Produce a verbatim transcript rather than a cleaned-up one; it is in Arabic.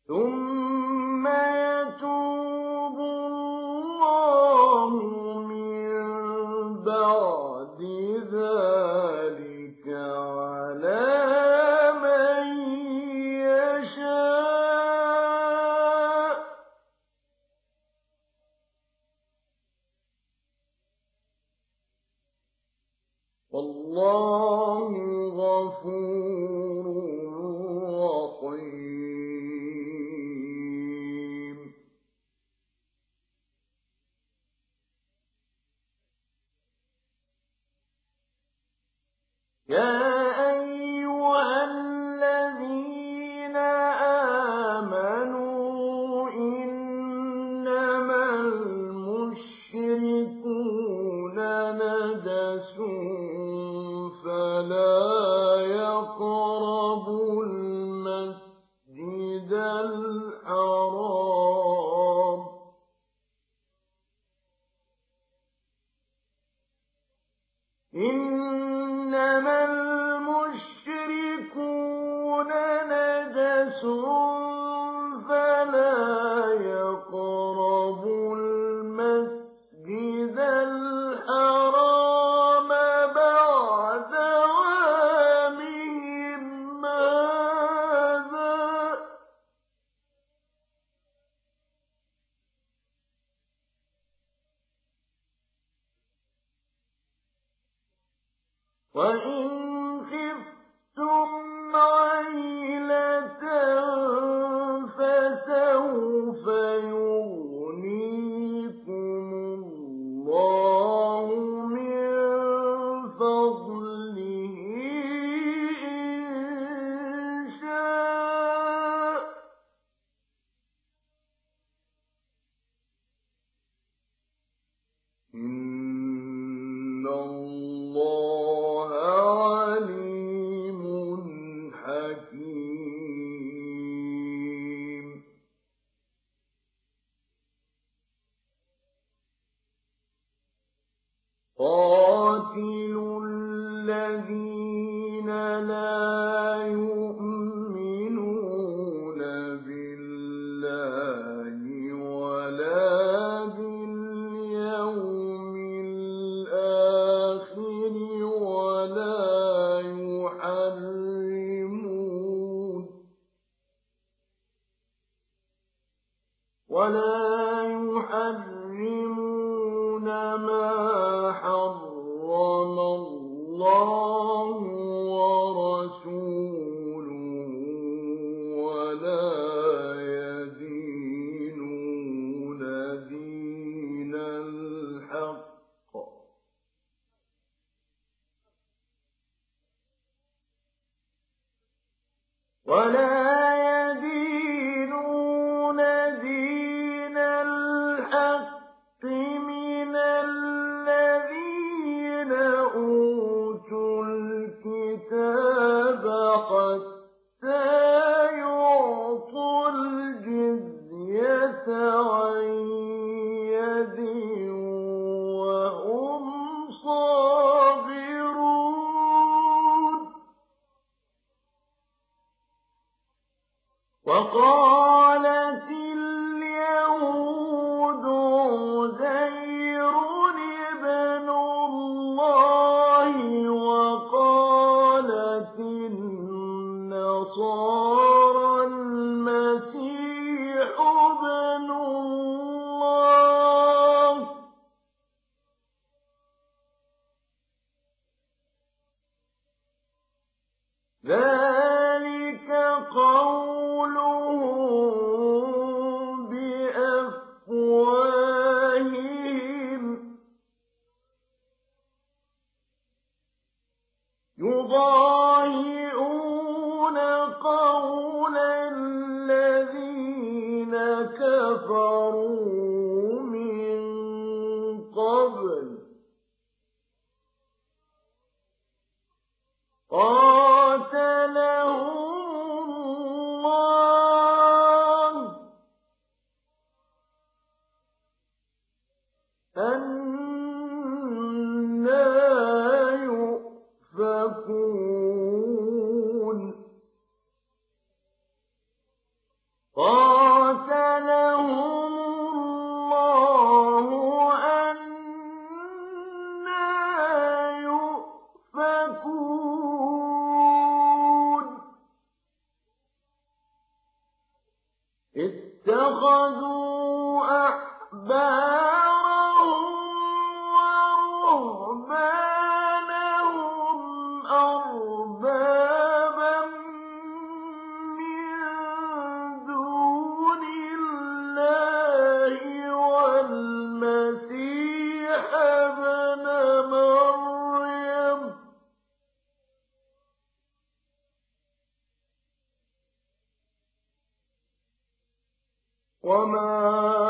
ثم يتوب الله من بعد ذلك على من يشاء والله غفور رحيم. يا أيها الذين آمنوا إنما المشركون نجس فلا يقربوا المسجد الحرام إنما المشركون نجس فلا يقربوا المسجد الحرام بعد عامهم هذا وإن خفتم عيلة فسوف يغنيكم الله من فضله إن شاء إن الله عليم حكيم. قاتلوا الذين لا يؤمنون بالله ولا باليوم الآخر ولا يحرمون ولا يحرمون ما حرم الله ورسوله ولا يدينون دين الحق ولا يدينون دين الحق من الذين أوتوا الكتاب حتى يعطوا الجزية عن يد وهم صاغرون. وقالت اليهود عزير ابن الله وقالت النصارى المسيح ابن الله ذلك قولهم بأفواههم يضاهئون قول الذين كفروا من قبل قاتلهم الله أنى يؤفكون. اتَّخَذُوا أَحْبَارَهُمْ وَرُهْبَانَهُمْ أَرْبَابًا مِّن دُونِ اللَّهِ وَالْمَسِيحَ ابْنَ مَرْيَمَ ۚ وَمَا